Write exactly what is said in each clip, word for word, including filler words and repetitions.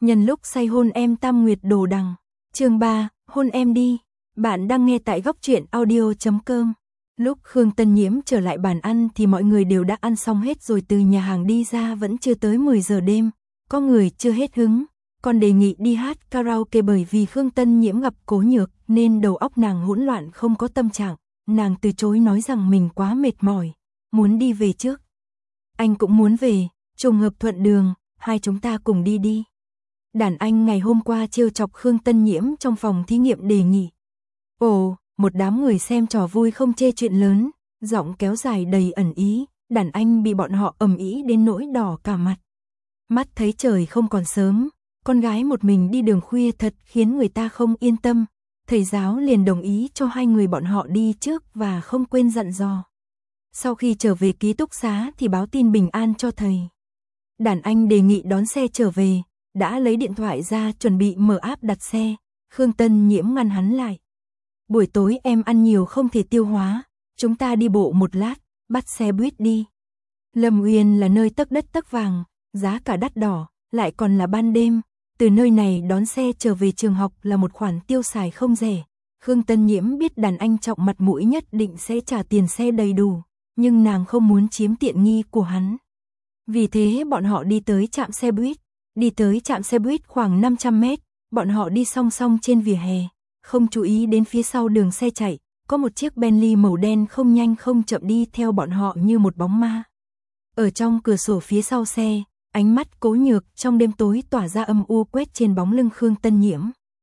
Nhân lúc say hôn em Tam Nguyệt đồ đằng. Chương ba, hôn em đi. Bạn đang nghe tại góc truyện audio chấm com. Lúc Khương Tân Nhiễm trở lại bàn ăn thì mọi người đều đã ăn xong hết rồi, từ nhà hàng đi ra vẫn chưa tới mười giờ đêm. Có người chưa hết hứng, còn đề nghị đi hát karaoke, bởi vì Khương Tân Nhiễm gặp Cố Nhược nên đầu óc nàng hỗn loạn không có tâm trạng. Nàng từ chối nói rằng mình quá mệt mỏi, muốn đi về trước. Anh cũng muốn về, trùng hợp thuận đường, hai chúng ta cùng đi đi. Đàn anh ngày hôm qua trêu chọc Khương Tân Nhiễm trong phòng thí nghiệm đề nghị. Ồ, một đám người xem trò vui không chê chuyện lớn, giọng kéo dài đầy ẩn ý, đàn anh bị bọn họ ầm ĩ đến nỗi đỏ cả mặt. Mắt thấy trời không còn sớm, con gái một mình đi đường khuya thật khiến người ta không yên tâm. Thầy giáo liền đồng ý cho hai người bọn họ đi trước và không quên dặn dò. Sau khi trở về ký túc xá thì báo tin bình an cho thầy. Đàn anh đề nghị đón xe trở về, đã lấy điện thoại ra chuẩn bị mở app đặt xe. Khương Tân Nhiễm ngăn hắn lại. Buổi tối em ăn nhiều không thể tiêu hóa, chúng ta đi bộ một lát, bắt xe buýt đi. Lâm Uyên là nơi tấc đất tấc vàng, giá cả đắt đỏ, lại còn là ban đêm. Từ nơi này đón xe trở về trường học là một khoản tiêu xài không rẻ. Khương Tân Nhiễm biết đàn anh trọng mặt mũi nhất định sẽ trả tiền xe đầy đủ, nhưng nàng không muốn chiếm tiện nghi của hắn. Vì thế bọn họ đi tới trạm xe buýt. Đi tới trạm xe buýt khoảng năm trăm mét, bọn họ đi song song trên vỉa hè, không chú ý đến phía sau đường xe chạy, có một chiếc Bentley màu đen không nhanh không chậm đi theo bọn họ như một bóng ma. Ở trong cửa sổ phía sau xe, ánh mắt Cố Nhược trong đêm tối tỏa ra âm u quét trên bóng lưng Khương Tân Nhiễm.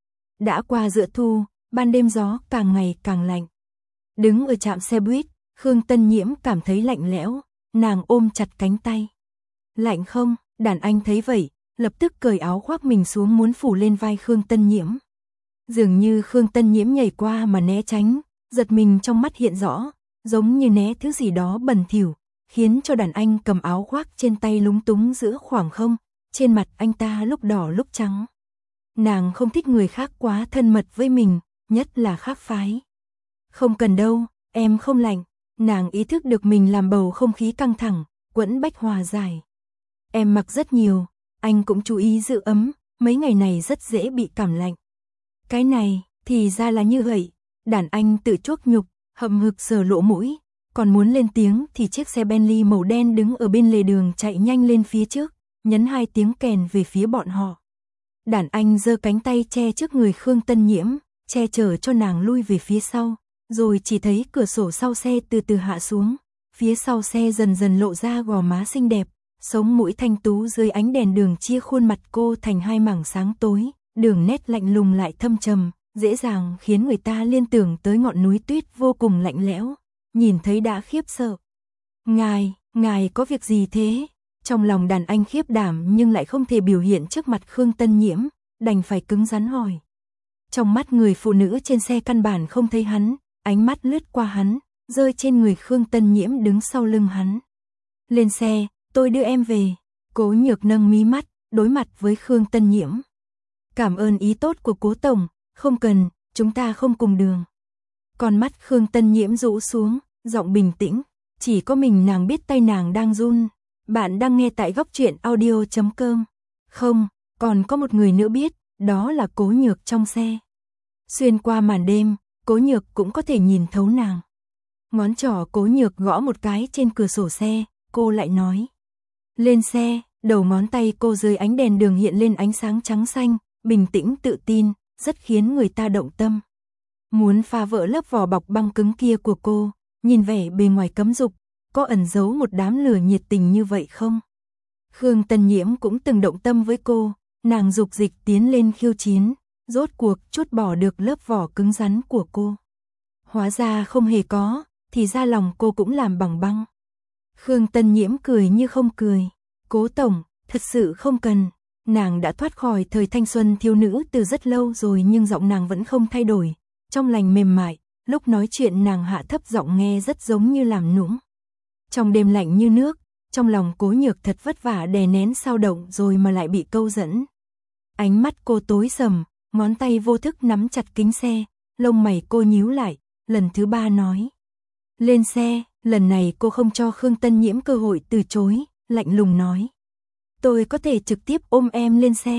Đã qua giữa thu, ban đêm gió càng ngày càng lạnh. Đứng ở trạm xe buýt, Khương Tân Nhiễm cảm thấy lạnh lẽo, nàng ôm chặt cánh tay. Lạnh không? Đàn anh thấy vậy, lập tức cởi áo khoác mình xuống muốn phủ lên vai Khương Tân Nhiễm. Dường như Khương Tân Nhiễm nhảy qua mà né tránh, giật mình trong mắt hiện rõ, giống như né thứ gì đó bẩn thỉu, khiến cho đàn anh cầm áo khoác trên tay lúng túng giữa khoảng không, trên mặt anh ta lúc đỏ lúc trắng. Nàng không thích người khác quá thân mật với mình, nhất là khác phái. Không cần đâu, em không lạnh. Nàng ý thức được mình làm bầu không khí căng thẳng, quẫn bách hòa giải. Em mặc rất nhiều, anh cũng chú ý giữ ấm, mấy ngày này rất dễ bị cảm lạnh. Cái này, thì ra là như vậy. Đàn anh tự chuốc nhục, hậm hực sờ lỗ mũi, còn muốn lên tiếng thì chiếc xe Bentley màu đen đứng ở bên lề đường chạy nhanh lên phía trước, nhấn hai tiếng kèn về phía bọn họ. Đàn anh giơ cánh tay che trước người Khương Tân Nhiễm, che chở cho nàng lui về phía sau, rồi chỉ thấy cửa sổ sau xe từ từ hạ xuống, phía sau xe dần dần lộ ra gò má xinh đẹp, sống mũi thanh tú dưới ánh đèn đường chia khuôn mặt cô thành hai mảng sáng tối, đường nét lạnh lùng lại thâm trầm, dễ dàng khiến người ta liên tưởng tới ngọn núi tuyết vô cùng lạnh lẽo, nhìn thấy đã khiếp sợ. Ngài, ngài có việc gì thế? Trong lòng đàn anh khiếp đảm nhưng lại không thể biểu hiện trước mặt Khương Tân Nhiễm, đành phải cứng rắn hỏi. Trong mắt người phụ nữ trên xe căn bản không thấy hắn, ánh mắt lướt qua hắn, rơi trên người Khương Tân Nhiễm đứng sau lưng hắn. Lên xe, tôi đưa em về. Cố Nhược nâng mí mắt, đối mặt với Khương Tân Nhiễm. Cảm ơn ý tốt của Cố tổng, không cần, chúng ta không cùng đường. Con mắt Khương Tân Nhiễm rũ xuống, giọng bình tĩnh, chỉ có mình nàng biết tay nàng đang run. Bạn đang nghe tại góc truyện audio chấm com. Không, còn có một người nữa biết, đó là Cố Nhược trong xe. Xuyên qua màn đêm, Cố Nhược cũng có thể nhìn thấu nàng. Ngón trỏ Cố Nhược gõ một cái trên cửa sổ xe, cô lại nói. Lên xe, đầu ngón tay cô dưới ánh đèn đường hiện lên ánh sáng trắng xanh, bình tĩnh tự tin, rất khiến người ta động tâm. Muốn phá vỡ lớp vỏ bọc băng cứng kia của cô, nhìn vẻ bề ngoài cấm dục, có ẩn giấu một đám lửa nhiệt tình như vậy không? Khương Tân Nhiễm cũng từng động tâm với cô, nàng dục dịch tiến lên khiêu chiến, rốt cuộc trút bỏ được lớp vỏ cứng rắn của cô. Hóa ra không hề có, thì ra lòng cô cũng làm bằng băng. Khương Tân Nhiễm cười như không cười. Cố tổng, thật sự không cần. Nàng đã thoát khỏi thời thanh xuân thiếu nữ từ rất lâu rồi nhưng giọng nàng vẫn không thay đổi. Trong lành mềm mại, lúc nói chuyện nàng hạ thấp giọng nghe rất giống như làm nũng. Trong đêm lạnh như nước, trong lòng Cố Nhược thật vất vả đè nén sao động rồi mà lại bị câu dẫn. Ánh mắt cô tối sầm, ngón tay vô thức nắm chặt kính xe, lông mày cô nhíu lại, lần thứ ba nói. Lên xe, lần này cô không cho Khương Tân Nhiễm cơ hội từ chối, lạnh lùng nói. Tôi có thể trực tiếp ôm em lên xe.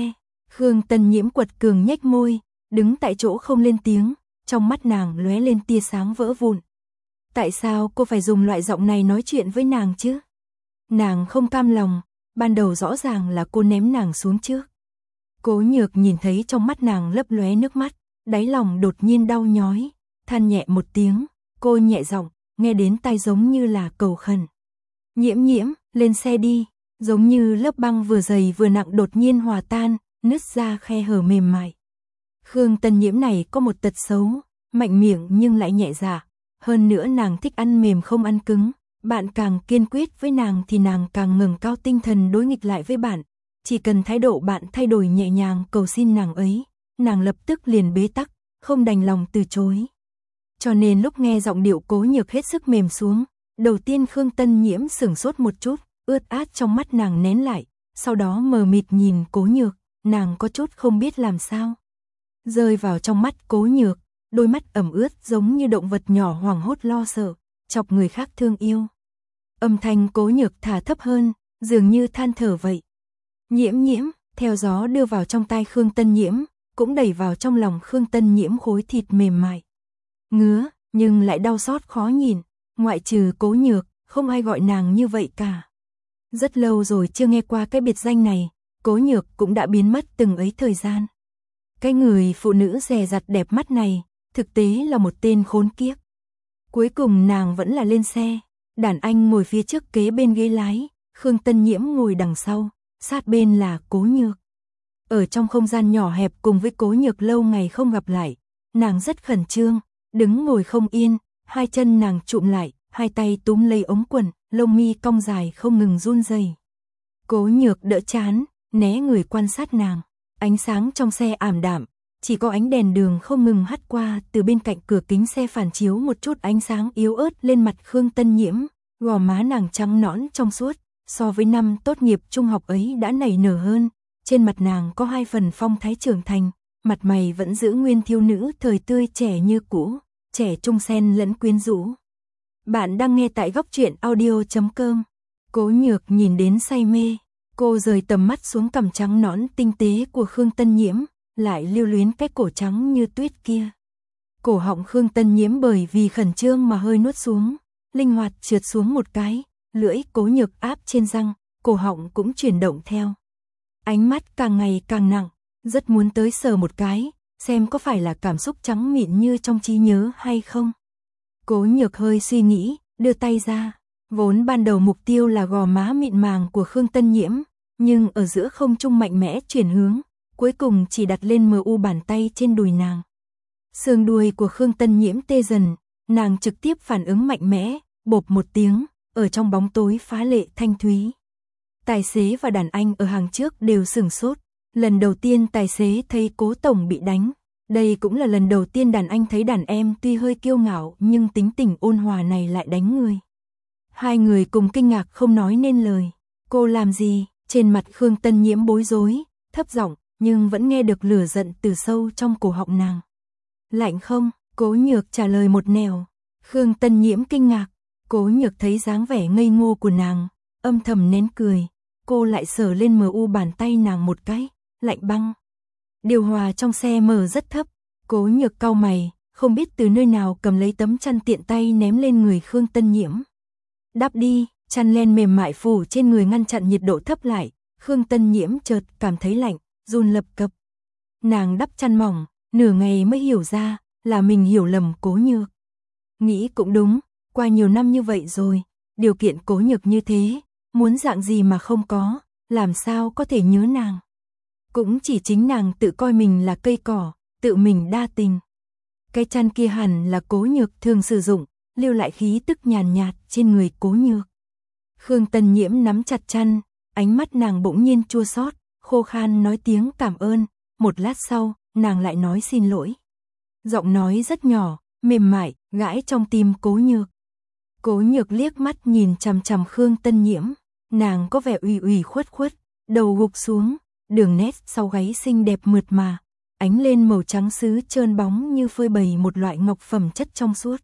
Khương Tân Nhiễm quật cường nhếch môi, đứng tại chỗ không lên tiếng, trong mắt nàng lóe lên tia sáng vỡ vụn. Tại sao cô phải dùng loại giọng này nói chuyện với nàng chứ? Nàng không cam lòng, ban đầu rõ ràng là cô ném nàng xuống trước. Cố Nhược nhìn thấy trong mắt nàng lấp lóe nước mắt, đáy lòng đột nhiên đau nhói, than nhẹ một tiếng, cô nhẹ giọng, nghe đến tai giống như là cầu khẩn. Nhiễm Nhiễm, lên xe đi, giống như lớp băng vừa dày vừa nặng đột nhiên hòa tan, nứt ra khe hở mềm mại. Khương Tân Nhiễm này có một tật xấu, mạnh miệng nhưng lại nhẹ dạ, hơn nữa nàng thích ăn mềm không ăn cứng, bạn càng kiên quyết với nàng thì nàng càng ngẩng cao tinh thần đối nghịch lại với bạn, chỉ cần thái độ bạn thay đổi nhẹ nhàng cầu xin nàng ấy, nàng lập tức liền bế tắc, không đành lòng từ chối. Cho nên lúc nghe giọng điệu Cố Nhược hết sức mềm xuống, đầu tiên Khương Tân Nhiễm sửng sốt một chút, ướt át trong mắt nàng nén lại, sau đó mờ mịt nhìn Cố Nhược, nàng có chút không biết làm sao. Rơi vào trong mắt Cố Nhược, đôi mắt ẩm ướt giống như động vật nhỏ hoảng hốt lo sợ, chọc người khác thương yêu. Âm thanh Cố Nhược thả thấp hơn, dường như than thở vậy. Nhiễm Nhiễm, theo gió đưa vào trong tai Khương Tân Nhiễm, cũng đẩy vào trong lòng Khương Tân Nhiễm khối thịt mềm mại. Ngứa, nhưng lại đau xót khó nhìn, ngoại trừ Cố Nhược, không ai gọi nàng như vậy cả. Rất lâu rồi chưa nghe qua cái biệt danh này, Cố Nhược cũng đã biến mất từng ấy thời gian. Cái người phụ nữ dè dặt đẹp mắt này, thực tế là một tên khốn kiếp. Cuối cùng nàng vẫn là lên xe, đàn anh ngồi phía trước kế bên ghế lái, Khương Tân Nhiễm ngồi đằng sau, sát bên là Cố Nhược. Ở trong không gian nhỏ hẹp cùng với Cố Nhược lâu ngày không gặp lại, nàng rất khẩn trương, đứng ngồi không yên, hai chân nàng trụm lại, hai tay túm lấy ống quần, lông mi cong dài không ngừng run rẩy. Cố Nhược đỡ chán, né người quan sát nàng, ánh sáng trong xe ảm đạm, chỉ có ánh đèn đường không ngừng hắt qua từ bên cạnh cửa kính xe phản chiếu một chút ánh sáng yếu ớt lên mặt Khương Tân Nhiễm, gò má nàng trắng nõn trong suốt, so với năm tốt nghiệp trung học ấy đã nảy nở hơn, trên mặt nàng có hai phần phong thái trưởng thành, mặt mày vẫn giữ nguyên thiếu nữ thời tươi trẻ như cũ, trẻ trung xen lẫn quyến rũ. Bạn đang nghe tại góc truyện audio chấm com. Cố Nhược nhìn đến say mê, cô rời tầm mắt xuống cằm trắng nõn tinh tế của Khương Tân Nhiễm, lại lưu luyến cái cổ trắng như tuyết kia. Cổ họng Khương Tân Nhiễm bởi vì khẩn trương mà hơi nuốt xuống, linh hoạt trượt xuống một cái, lưỡi Cố Nhược áp trên răng, cổ họng cũng chuyển động theo. Ánh mắt càng ngày càng nặng, rất muốn tới sờ một cái, xem có phải là cảm xúc trắng mịn như trong trí nhớ hay không. Cố Nhược hơi suy nghĩ, đưa tay ra, vốn ban đầu mục tiêu là gò má mịn màng của Khương Tân Nhiễm, nhưng ở giữa không trung mạnh mẽ chuyển hướng, cuối cùng chỉ đặt lên mờ u bàn tay trên đùi nàng. Xương đùi của Khương Tân Nhiễm tê dần, nàng trực tiếp phản ứng mạnh mẽ, bộp một tiếng, ở trong bóng tối phá lệ thanh thúy. Tài xế và đàn anh ở hàng trước đều sửng sốt, lần đầu tiên tài xế thấy Cố tổng bị đánh, đây cũng là lần đầu tiên đàn anh thấy đàn em tuy hơi kiêu ngạo nhưng tính tình ôn hòa này lại đánh người. Hai người cùng kinh ngạc không nói nên lời. Cô làm gì? Trên mặt Khương Tân Nhiễm bối rối, thấp giọng nhưng vẫn nghe được lửa giận từ sâu trong cổ họng nàng. Lạnh không? Cố Nhược trả lời một nẻo. Khương Tân Nhiễm kinh ngạc, Cố Nhược thấy dáng vẻ ngây ngô của nàng, âm thầm nén cười, cô lại sờ lên mờ u bàn tay nàng một cái, lạnh băng. Điều hòa trong xe mở rất thấp, Cố Nhược cau mày, không biết từ nơi nào cầm lấy tấm chăn tiện tay ném lên người Khương Tân Nhiễm. Đắp đi, chăn len mềm mại phủ trên người ngăn chặn nhiệt độ thấp lại, Khương Tân Nhiễm chợt cảm thấy lạnh, run lập cập. Nàng đắp chăn mỏng, nửa ngày mới hiểu ra, là mình hiểu lầm Cố Nhược. Nghĩ cũng đúng, qua nhiều năm như vậy rồi, điều kiện Cố Nhược như thế, muốn dạng gì mà không có, làm sao có thể nhớ nàng. Cũng chỉ chính nàng tự coi mình là cây cỏ, tự mình đa tình. Cái chăn kia hẳn là Cố Nhược thường sử dụng, lưu lại khí tức nhàn nhạt trên người Cố Nhược. Khương Tân Nhiễm nắm chặt chăn, ánh mắt nàng bỗng nhiên chua xót, khô khan nói tiếng cảm ơn, một lát sau, nàng lại nói xin lỗi. Giọng nói rất nhỏ, mềm mại, gãi trong tim Cố Nhược. Cố Nhược liếc mắt nhìn chằm chằm Khương Tân Nhiễm, nàng có vẻ ủy ủy khuất khuất, đầu gục xuống, đường nét sau gáy xinh đẹp mượt mà, ánh lên màu trắng sứ trơn bóng như phơi bày một loại ngọc phẩm chất trong suốt.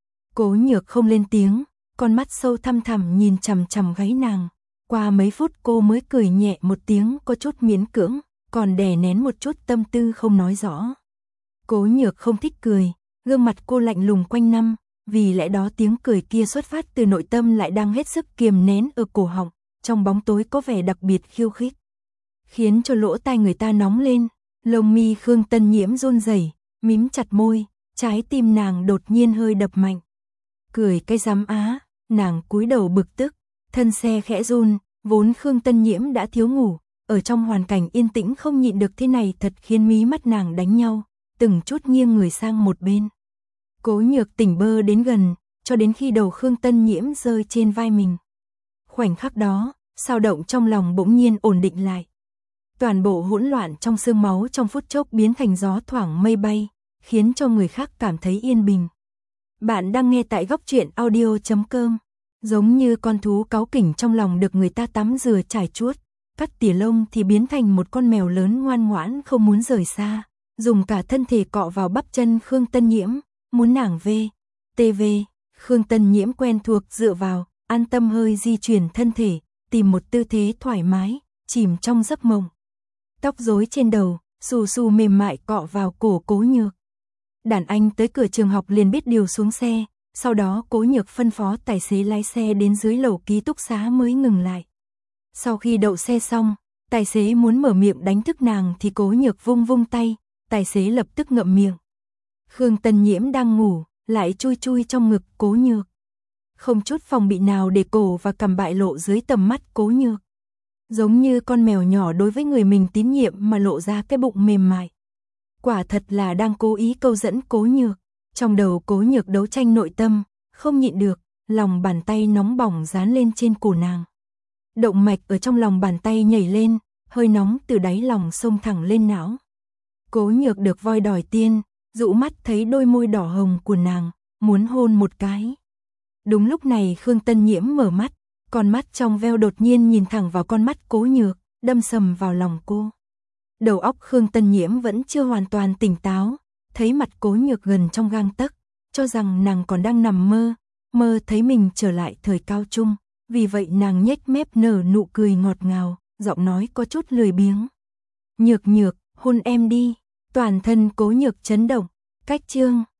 Cố Nhược không lên tiếng, con mắt sâu thăm thẳm nhìn chằm chằm gáy nàng, qua mấy phút cô mới cười nhẹ một tiếng có chút miễn cưỡng, còn đè nén một chút tâm tư không nói rõ. Cố Nhược không thích cười, gương mặt cô lạnh lùng quanh năm, vì lẽ đó tiếng cười kia xuất phát từ nội tâm lại đang hết sức kiềm nén ở cổ họng, trong bóng tối có vẻ đặc biệt khiêu khích, khiến cho lỗ tai người ta nóng lên. Lông mi Khương Tân Nhiễm run rẩy, mím chặt môi, trái tim nàng đột nhiên hơi đập mạnh. Cười cái rắm á, nàng cúi đầu bực tức, thân xe khẽ run, vốn Khương Tân Nhiễm đã thiếu ngủ, ở trong hoàn cảnh yên tĩnh không nhịn được thế này thật khiến mí mắt nàng đánh nhau, từng chút nghiêng người sang một bên. Cố Nhược tỉnh bơ đến gần, cho đến khi đầu Khương Tân Nhiễm rơi trên vai mình. Khoảnh khắc đó, sao động trong lòng bỗng nhiên ổn định lại. Toàn bộ hỗn loạn trong xương máu trong phút chốc biến thành gió thoảng mây bay, khiến cho người khác cảm thấy yên bình. Bạn đang nghe tại góc truyện audio chấm com. Giống như con thú cáu kỉnh trong lòng được người ta tắm rửa trải chuốt, cắt tỉa lông thì biến thành một con mèo lớn ngoan ngoãn không muốn rời xa, dùng cả thân thể cọ vào bắp chân Khương Tân Nhiễm, muốn nàng về. tê vê, Khương Tân Nhiễm quen thuộc dựa vào, an tâm hơi di chuyển thân thể, tìm một tư thế thoải mái, chìm trong giấc mộng. Tóc rối trên đầu, xù xù mềm mại cọ vào cổ Cố Nhược. Đàn anh tới cửa trường học liền biết điều xuống xe, sau đó Cố Nhược phân phó tài xế lái xe đến dưới lầu ký túc xá mới ngừng lại. Sau khi đậu xe xong, tài xế muốn mở miệng đánh thức nàng thì Cố Nhược vung vung tay, tài xế lập tức ngậm miệng. Khương Tân Nhiễm đang ngủ, lại chui chui trong ngực Cố Nhược. Không chút phòng bị nào để cổ và cằm bại lộ dưới tầm mắt Cố Nhược. Giống như con mèo nhỏ đối với người mình tín nhiệm mà lộ ra cái bụng mềm mại. Quả thật là đang cố ý câu dẫn Cố Nhược. Trong đầu Cố Nhược đấu tranh nội tâm, không nhịn được, lòng bàn tay nóng bỏng dán lên trên cổ nàng. Động mạch ở trong lòng bàn tay nhảy lên, hơi nóng từ đáy lòng xông thẳng lên não. Cố Nhược được voi đòi tiên, dụ mắt thấy đôi môi đỏ hồng của nàng, muốn hôn một cái. Đúng lúc này Khương Tân Nhiễm mở mắt, con mắt trong veo đột nhiên nhìn thẳng vào con mắt Cố Nhược, đâm sầm vào lòng cô. Đầu óc Khương Tân Nhiễm vẫn chưa hoàn toàn tỉnh táo, thấy mặt Cố Nhược gần trong gang tấc, cho rằng nàng còn đang nằm mơ, mơ thấy mình trở lại thời cao trung, vì vậy nàng nhếch mép nở nụ cười ngọt ngào, giọng nói có chút lười biếng. Nhược Nhược, hôn em đi. Toàn thân Cố Nhược chấn động, cách chương